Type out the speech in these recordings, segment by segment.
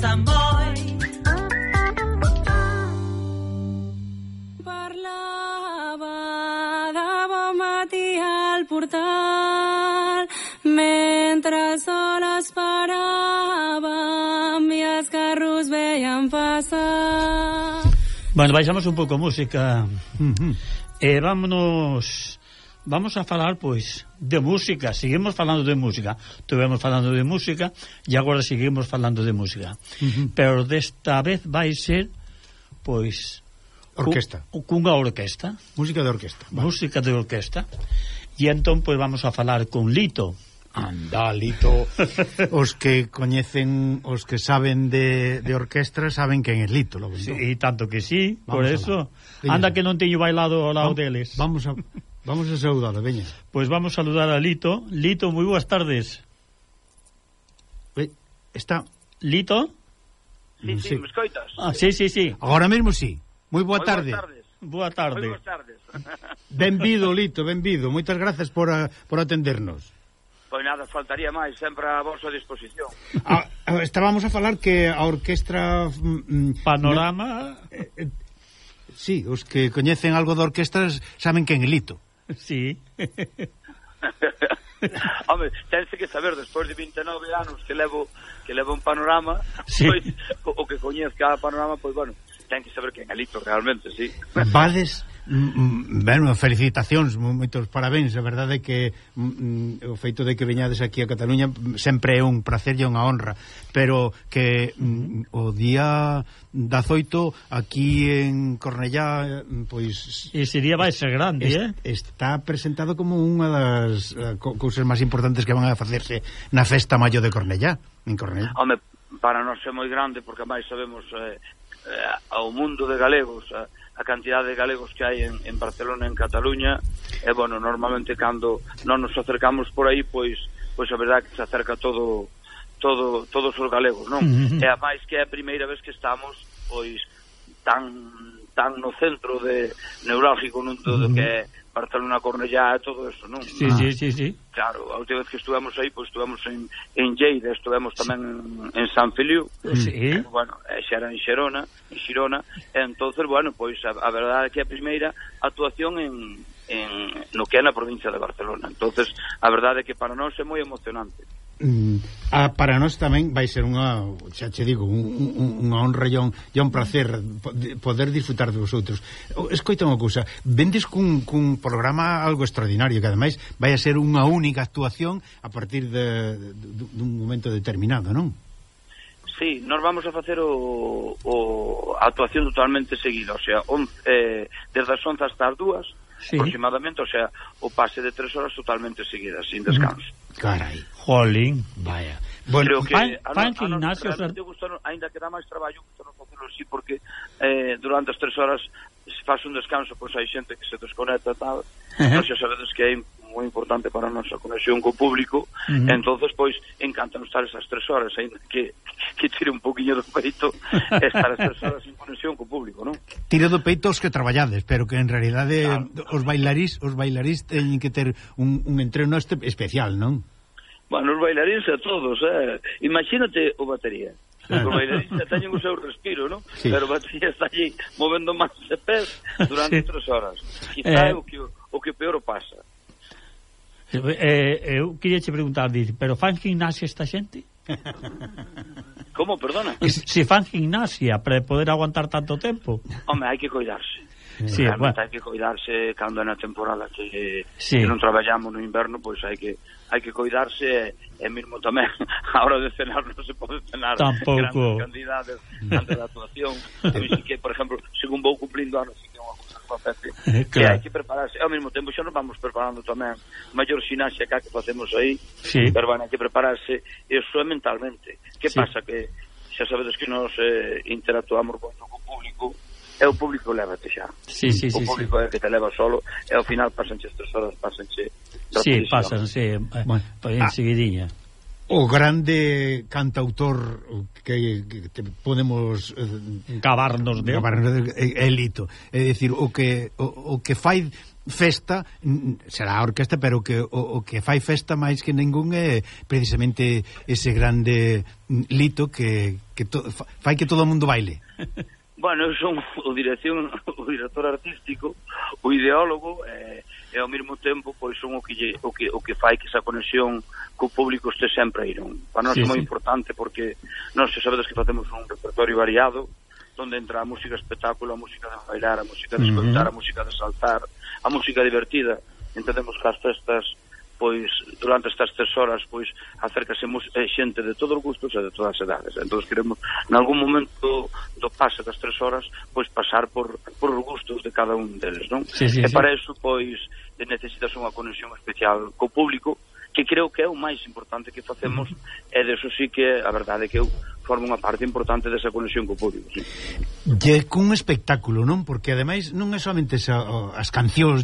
San Boi. Parlava de bon matí al portal mentre el sol esperàvem i els carros veien passar. Bueno, baixamos un pouco música. Vamos a falar, pois, de música. Seguimos falando de música. Estuvemos falando de música e agora seguimos falando de música. Pero desta vez vai ser, pois, orquesta. Cunha orquesta. Música de orquesta. Vale. Música de orquesta. E entón, pois, vamos a falar con Lito. Anda, Lito. Os que coñecen, os que saben de orquestra saben quen é Lito, logo. Sí, e tanto que sí, vamos por eso. Veña. Anda que non teño bailado ao lado deles. Vamos a saudar, veña. Pois vamos a saludar a Lito. Lito, moi boas tardes. Está Lito? Sí, me escoitas? Sí. Agora mesmo sí. Moi boa tarde. Boa tarde. Moi boas tardes. Benvido, Lito, benvido. Moitas grazas por atendernos. Pois nada, faltaría máis, sempre a vosa disposición. Estábamos a falar que a orquestra Panorama. Sí, os que coñecen algo de orquestras saben quen é Lito. Sí. Home, tense que saber, despois de 29 anos que levo un Panorama, sí. Pois, o que coñezca a Panorama, pois bueno, ten que saber quen é Lito realmente, sí. Vades, bueno, felicitacións, moitos parabéns. A verdade é que o feito de que veñades aquí a Cataluña sempre é un placer e unha honra, pero que o día 18 aquí en Cornellá, pois ese día vai ser grande, está presentado como unha das cousas máis importantes que van a facerse na Festa Maio de Cornellá, en Cornellá. Home, para nós é moi grande, porque máis sabemos ao mundo de galegos, a cantidade de galegos que hai en Barcelona, en Cataluña, e bueno, normalmente cando non nos acercamos por aí, pois a verdade que se acerca todos os galegos, non? E a máis que é a primeira vez que estamos pois tan no centro de neurálgico nun todo que é Barcelona, Cornellá e todo eso, non? Sí. Claro, a última vez que estuvemos aí, pois estuvemos en Lleida, estuvemos tamén en San Feliu, sí. Bueno, xa era en Xirona, e entonces, bueno, pois a verdade é que a primeira actuación no que é na provincia de Barcelona, entonces a verdade é que para nós é moi emocionante. Para nós tamén vai ser unha, xa che digo, unha honra e un placer poder disfrutar de vosotros. Escoita unha cousa, vendes cun programa algo extraordinario, que ademais vai a ser unha única actuación a partir dun momento determinado, non? Sí, nós vamos a facer a actuación totalmente seguida, o sea, desde as 11 hasta as 2 sí. Aproximadamente, o sea, o pase de 3 horas totalmente seguidas, sin descanso. Carai, jolín, vaya. Bueno, creo que Ignacio, ainda que dá máis traballo que non facelo así, porque durante as 3 horas se faz un descanso, pois hai xente que se desconecta e tal. Non xa sabedes que é moi importante para a nosa conexión co público, entonces pois encántanos estar esas 3 horas, ainda que tire un poquinho do peito estar as 3 horas en conexión co público, non? Tire do peito os que traballades, pero que en realidade claro. os bailarís teñen que ter un entreno especial, non? Bueno, os bailarins a todos, imagínate o batería. Claro. Os bailarins teñen o seu respiro, non? Sí. Pero o batería está allí movendo máis de pés durante 3 horas. Quizá é o que peor pasa. Eu queria che preguntar, pero fan gimnasia esta xente? Como, perdona? Se fan gimnasia para poder aguantar tanto tempo? Home, hai que cuidarse. Sí, realmente hai que cuidarse cando é na temporada que non traballamos no inverno, pois hai que cuidarse e mesmo tamén a hora de cenar non se pode cenar tampouco grandes cantidades antes da actuación. Pois que, por exemplo, según vou cumplindo anos, que é unha cousa que acontece, que hai que prepararse. Ao mesmo tempo xa nos vamos preparando tamén maior xinaxia que facemos aí, pero van a que prepararse eso mentalmente. Que pasa? Que xa sabedes que nos interactuamos moito co público, e o público lévate xa. O público é que te leva solo, e ao final pasanche 3 horas, pasanche rapidísimo. Sí, pasanse enseguidinha. o grande cantautor que podemos gabarnos de Lito, é dicir, o que fai festa será a orquesta, pero o que fai festa máis que ningún é precisamente ese grande Lito que fai que todo o mundo baile. Bueno, eu son o director artístico, o ideólogo, e ao mesmo tempo pois son o que fai que esa conexión co público este sempre aí, non? Para nós é moi importante porque nós sabedes que facemos un repertorio variado onde entra a música espectáculo, a música de bailar, a música de escoitar, a música de saltar, a música divertida. Entendemos que as festas pois durante estas 3 horas pois acércase xente de todos os gustos e de todas as edades. Entón queremos en algún momento do pase das 3 horas pois pasar por os gustos de cada un deles, non? E para eso pois necesitas unha conexión especial co público, que creo que é o máis importante que facemos, e deso sí que a verdade é que eu formo unha parte importante desa conexión co público, sí. E cun espectáculo, non? Porque ademais non é somente as cancións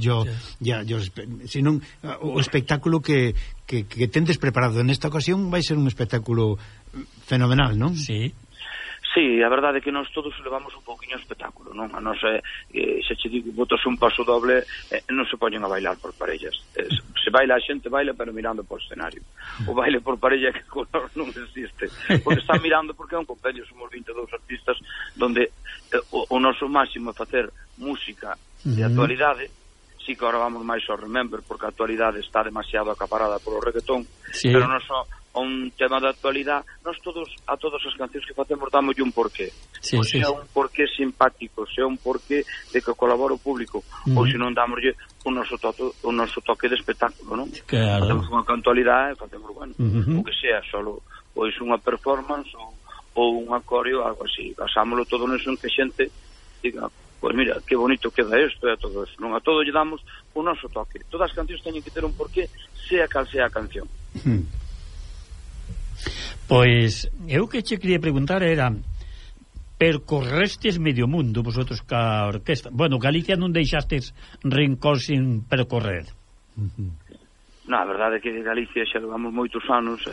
sino o espectáculo que tendes preparado nesta ocasión vai ser un espectáculo fenomenal, non? Sí. Sí, a verdade é que nós todos levamos un pouquiño espectáculo, non? A nos se che digo, botas un paso doble, non se poñen a bailar por parellas. Se baila a xente, baila, pero mirando por escenario. O baile por parella que con nós non existe. Porque están mirando, porque é un compendio, somos 22 artistas, donde o noso máximo é facer música de actualidade. Sí que agora vamos máis ao remember, porque a actualidade está demasiado acaparada polo reggaetón, pero non só un tema de actualidade, nós a todas as cancións que facemos damos un porqué. Sea un porqué simpático, sea un porqué de que colabora o público, ou se non damoslle o noso toque de espectáculo, non? Claro. Facemos unha actualidade, facemos, bueno, o que sea, solo pois unha performance ou un coreo, algo así. Basámoslo todo neso en que xente diga, pois mira, que bonito queda isto e todo eso, non? A todo lle damos o noso toque. Todas as cancións teñen que ter un porqué, sea cal sea a canción. Pois eu que che quería preguntar era, percorrestes medio mundo vosotros ca orquesta. Bueno, Galicia non deixastes rincón sin percorrer. Na verdade é que Galicia xa levamos moitos anos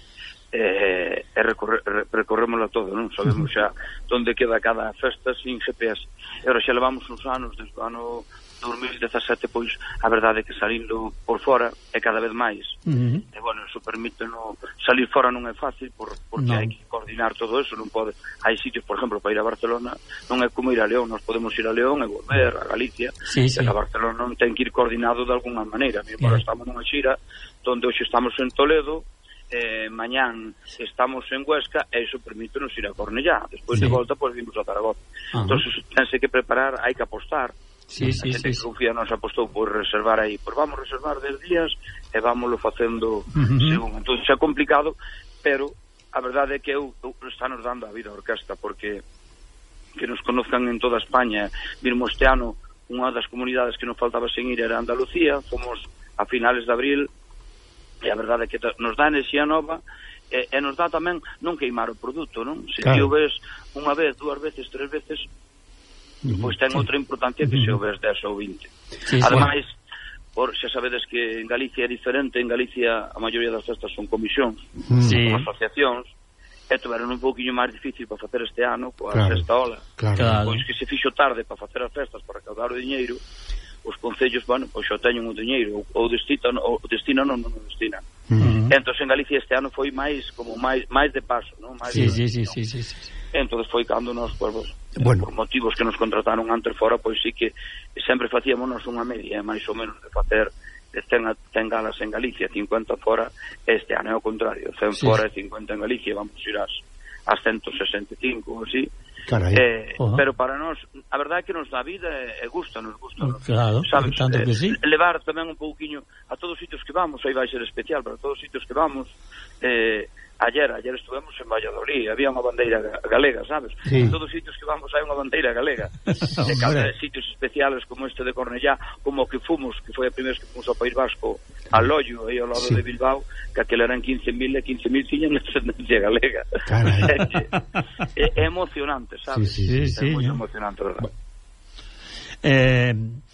recorrémoslo todo, non? Sabemos xa onde queda cada festa sin GPS. E agora xa levamos uns anos, desde o ano 2017, pois a verdade é que salindo por fora é cada vez máis. E bueno, eso permite salir fora non é fácil porque hai que coordinar todo eso, non pode. Hai sitios, por exemplo, para ir a Barcelona non é como ir a León, nós podemos ir a León e volver a Galicia, e a Barcelona non ten que ir coordinado de alguna maneira. Agora estamos nunha xira onde hoxe estamos en Toledo, mañán estamos en Huesca, e iso permite-nos ir a Cornellá, despois de volta pois vimos a Zaragoza. Entón tense que preparar, hai que apostar. A xente que confía nos apostou por reservar aí, pois vamos reservar 10 días e vámoslo facendo según. Entón xa é complicado, pero a verdade é que está nos dando a vida a orquesta, porque que nos conozcan en toda España. Mesmo este ano unha das comunidades que nos faltaba sen ir era Andalucía, fomos a finales de abril, e a verdade é que nos dá enerxía nova e nos dá tamén non queimar o produto, non? Se o ves unha vez, 2 veces, 3 veces, pois ten outra importancia que se o ves 10 ou 20. Ademais, xa sabedes que en Galicia é diferente, en Galicia a maioría das festas son comisións, son asociacións, e tuveron un pouquinho máis difícil para facer este ano, coa sexta ola, pois que se fixo tarde para facer as festas, para recaudar o diñeiro, os concellos, bueno, pois xa teñen o diñeiro, ou destinan, non destinan. Entón, en Galicia este ano foi máis de paso, non? Entón foi cando nos, por motivos que nos contrataron antes fora, pois sí que sempre facíamos unha media, máis ou menos, de facer 100 galas en Galicia, 50 fora. Este ano é o contrario, 100 fora e 50 en Galicia, vamos ir ás 165 ou así. Pero para nós a verdade é que nos dá vida e gusta-nos, claro, sabes, tanto que sí. Levar tamén un pouquiño a todos os sitios que vamos, aí vai ser especial, para todos os sitios que vamos. Ayer estuvemos en Valladolid, había unha bandeira galega, sabes? En todos os sitios que vamos hai unha bandeira galega. De cada sitios especiales como este de Cornellá, como que fomos, que foi a primeira vez que fomos ao País Vasco, a Loio, aí ao lado de Bilbao, que aquel eran 15.000 e 15.000 tiñan descendencia galega. É emocionante, sabes? É moi emocionante, verdad?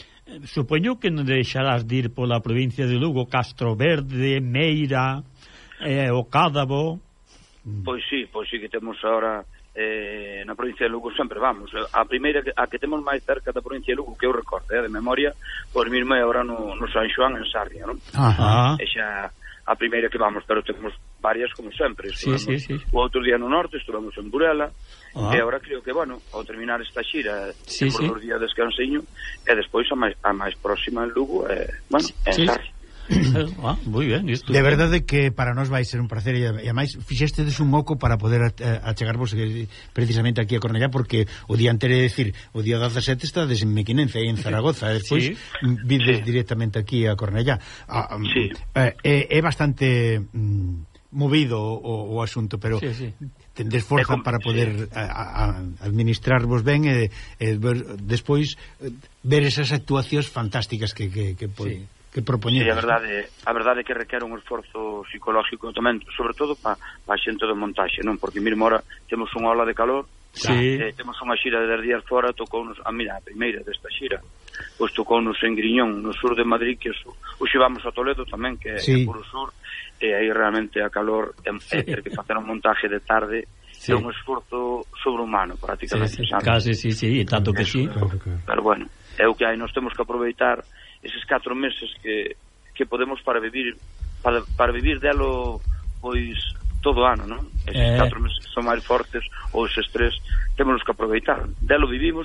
Supoño que non deixarás de ir pola provincia de Lugo, Castro Verde, Meira, o Cádabo. Pois sí que temos ahora na provincia de Lugo sempre vamos. A primeira a que temos máis cerca da provincia de Lugo, que eu recordo, de memoria, pois mesmo é ahora no San Xoán en Sarria, non? Ajá. E xa a primeira que vamos, pero temos varias como sempre. Sí. O outro día no norte, estuvamos en Burela, e agora creo que, bueno, ao terminar esta xira, por 2 días de descansiño, e despois a máis próxima en Lugo, bueno, en Sarria. Moi ben, isto. De verdade que para nós vai ser un placer e ademais fixestedes un oco para poder achegarvos precisamente aquí a Cornellá, porque o día anterior, decir, o día 17 estades en Mequinense e en Zaragoza, e despois vides directamente aquí a Cornellá. É bastante movido o asunto, pero tendes forza para poder administrarvos ben e despois ver esas actuacións fantásticas que propoñemos. Sí, a verdade é que requer un esforzo psicolóxico tamén, sobre todo para a xente do montaxe, non? Porque mesmo ahora temos unha ola de calor, temos unha xira de 10 días fora, tocounos, a primeira desta xira, pois tocounos en Griñón, no sur de Madrid, que hoxe vamos a Toledo tamén, que é por o sur, e aí realmente a calor ter que facer un montaje de tarde é un esforzo sobrehumano prácticamente. Casi, tanto que sí. Pero bueno, é o que hai, nos temos que aproveitar eses 4 meses que podemos para vivir delo pois todo o ano, non? Eses 4 meses que son máis fortes, ou eses 3, temos que aproveitar. Delo vivimos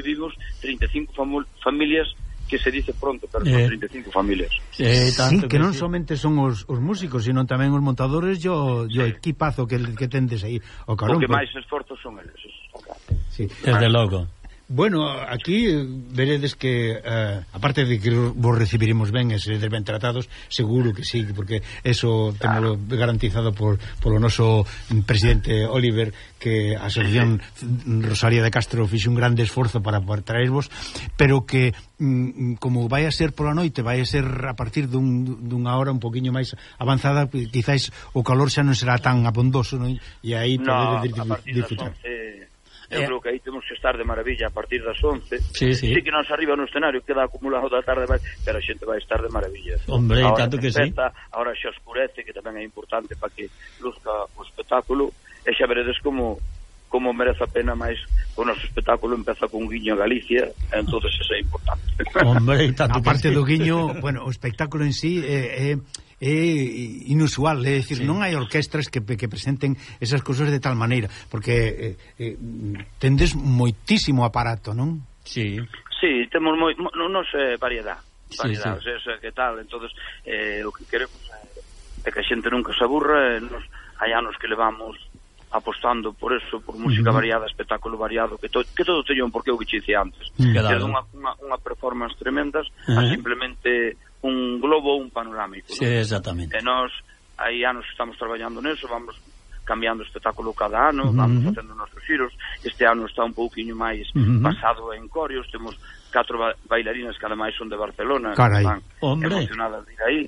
35 familias, que se dice pronto, pero son 35 familias. Que non somente son os músicos, sino tamén os montadores e o equipazo que tendes aí. O que máis esforzos son eles. Desde logo. Bueno, aquí veredes que aparte de que vos recibiremos ben e seredes ben tratados, seguro que sí, porque eso temos garantizado polo noso presidente Oliver, que a Asociación Rosalía de Castro fixe un grande esforzo para traervos, pero que como vai a ser pola noite, vai a ser a partir dunha hora un poquinho máis avanzada, quizás o calor xa non será tan abondoso, non? E aí podedes disfrutar. Eu creo que aí temos que estar de maravilla a partir das 11. Sí que non se arriba no escenario, queda acumulado da tarde, pero a xente vai estar de maravilla. Hombre, tanto que sí. Ahora xa oscurece, que tamén é importante para que luzca o espectáculo, e xa veredes como merece a pena máis. O noso espectáculo empeza con guiño a Galicia, entonces eso é importante. Hombre, tanto aparte do guiño, bueno, o espectáculo en sí é inusual, é dicir, non hai orquestras que presenten esas cousas de tal maneira, porque tendes moitísimo aparato, non? Sí, temos non sei variedade, que tal, entonces o que queremos é que a xente nunca se aburra, hai anos que levamos apostando por eso, por música variada, espectáculo variado, que todo teña un porqué, o que che dicía antes, desde unha performance tremendas a simplemente un globo ou un panorámico. Sí, exactamente. E nós, hai anos que estamos traballando neso, vamos cambiando o espectáculo cada ano, vamos facendo nosos giros. Este ano está un pouquiño máis basado en corios, temos 4 bailarinas que ademais son de Barcelona, que están emocionadas de ir aí.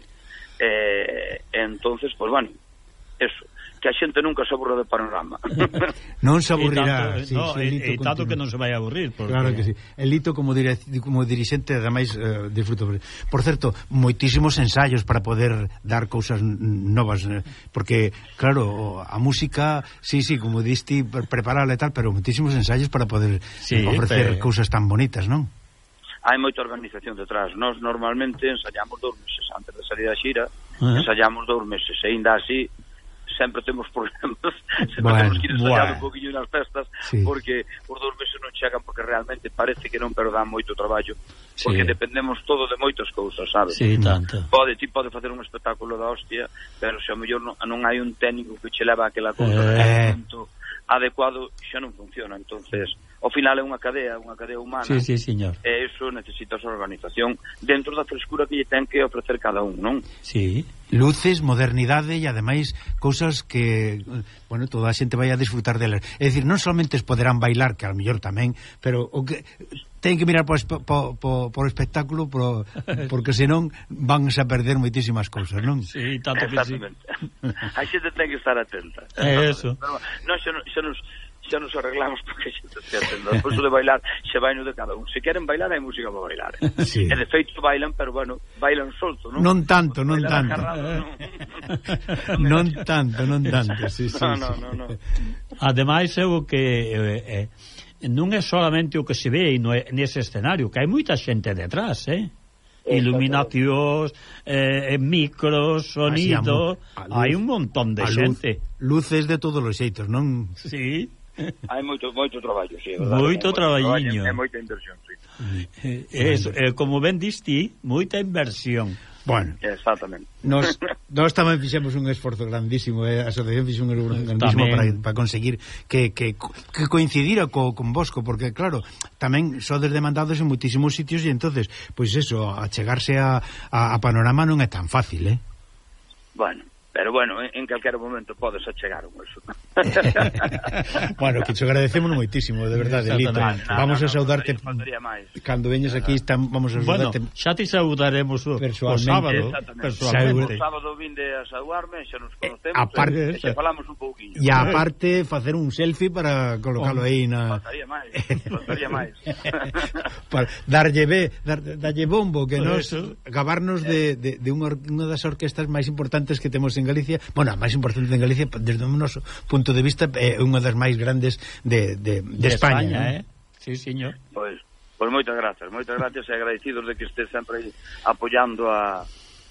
Entonces, pues bueno, eso, que a xente nunca se aburra de panorama. Non se aburrirá. E tanto que non se vai a aburrir. Claro que sí. El Lito como dirixente, ademais, disfruto. Por certo, moitísimos ensaios para poder dar cousas novas, porque, claro, a música, sí, como diste, prepararla e tal, pero moitísimos ensaios para poder ofrecer cousas tan bonitas, non? Hai moita organización detrás. Nós normalmente ensaiamos 2 meses antes de salir da xira, ensaiamos 2 meses, e ainda así sempre temos problemas, temos que ir ensayando un poquinho nas festas, porque os 2 meses non chegan, porque realmente parece que non, pero dá moito traballo, porque dependemos todo de moitas cousas, sabes? Sí, tanto. Ti pode facer un espectáculo da hostia, pero se ao mellor non hai un técnico que che leva aquela cousa adecuado, xa non funciona. Entonces, ao final é unha cadea humana. Sí, señor. E iso necesita a organización dentro da frescura que lle ten que ofrecer cada un, non? Sí. Luces, modernidade e ademais cousas que, bueno, toda a xente vai a disfrutar delas. É dicir, non solamente poderán bailar, que ao mellor tamén, pero o que ten que mirar por espectáculo, porque senón van a perder moitísimas cousas, non? Sí, tanto que sí. A xente ten que estar atenta. Eso. Pero, non, xa xa nos arreglamos porque xa te atendo. Depois de bailar, xa vai no de cada un. Se queren bailar, hai música para bailar. Sí. E de feito bailan, pero bueno, bailan solto, non? Non tanto. Non tanto, sí. No. Ademais, é o que non é solamente o que se ve nese escenario, que hai moita xente detrás, iluminacións, micros, sonido, hai un montón de xente. Luces de todos os xeitos, non? Sí. Hai moito traballo, sí, moito traballiño. É moita inversión, sí. Como ben diste, moita inversión. Bueno, exactamente. Nós tamén fixemos un esforzo grandísimo, a asociación fixo un esforzo grandísimo para conseguir que coincidira con Bosco, porque claro, tamén sodes demandados en moitísimos sitios e entonces, pois eso, achegarse a Panorama non é tan fácil, Pero bueno, en calquer momento podes achegar un eso. Bueno, que te agradecemos moitísimo, de verdade, Lito. Vamos a saudarte cando veñes aquí, vamos a saudarte. Bueno, xa te saudaremos o sábado. Personalmente. O sábado vinde a saudarme, xa nos conocemos, e xa falamos un pouquinho. E aparte, facer un selfie para colocalo aí na... Faltaría máis. Para darlle bombo, que nos acabarnos de unha das orquestas máis importantes que temos en Galicia, bueno, a máis importante en Galicia desde o noso punto de vista é unha das máis grandes de España, Sí, señor. Pois moitas gracias e agradecidos de que estés sempre apoiando a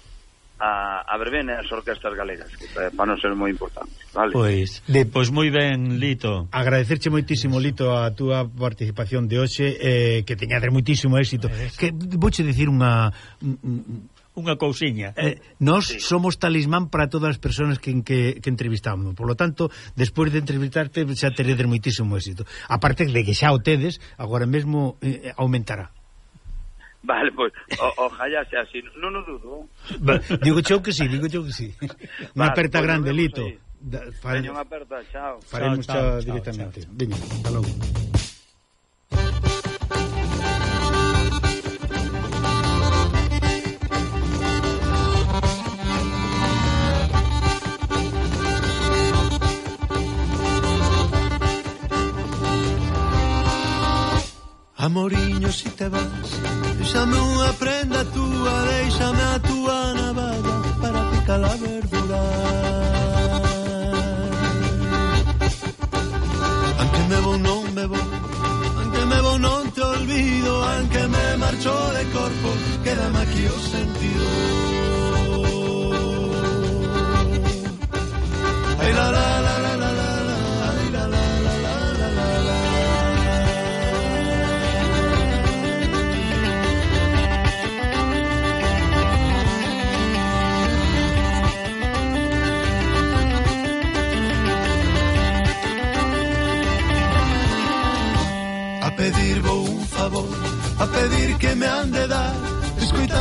verbena e as orquestas galegas, que para nós é moi importante, vale? Pois moi ben, Lito. Agradecerche moitísimo, Lito, a túa participación de hoxe, que teñades moitísimo éxito. Que vouche dicir unha cousiña. Nós somos talismán para todas as persoas que entrevistamos. Por lo tanto, despois de entrevistarte xa teredes moitísimo éxito. Aparte de que xa o tedes, agora mesmo aumentará. Vale, pois, ojalá sea así. Non o dudo. Digo chou que sí. Unha aperta grande, Lito. Veña unha aperta, chao. Faremos chao directamente. Veña, hasta logo. Amoriño, si te vas, déxame unha prenda túa, déxame a túa navalla para picar a verdura. Anque me vou non te olvido, anque me marcho de corpo, quédame aquí o sentido. Ay, la la la la la la, ay, la la la la la la la. A pedir vou un favor, a pedir que me han de dar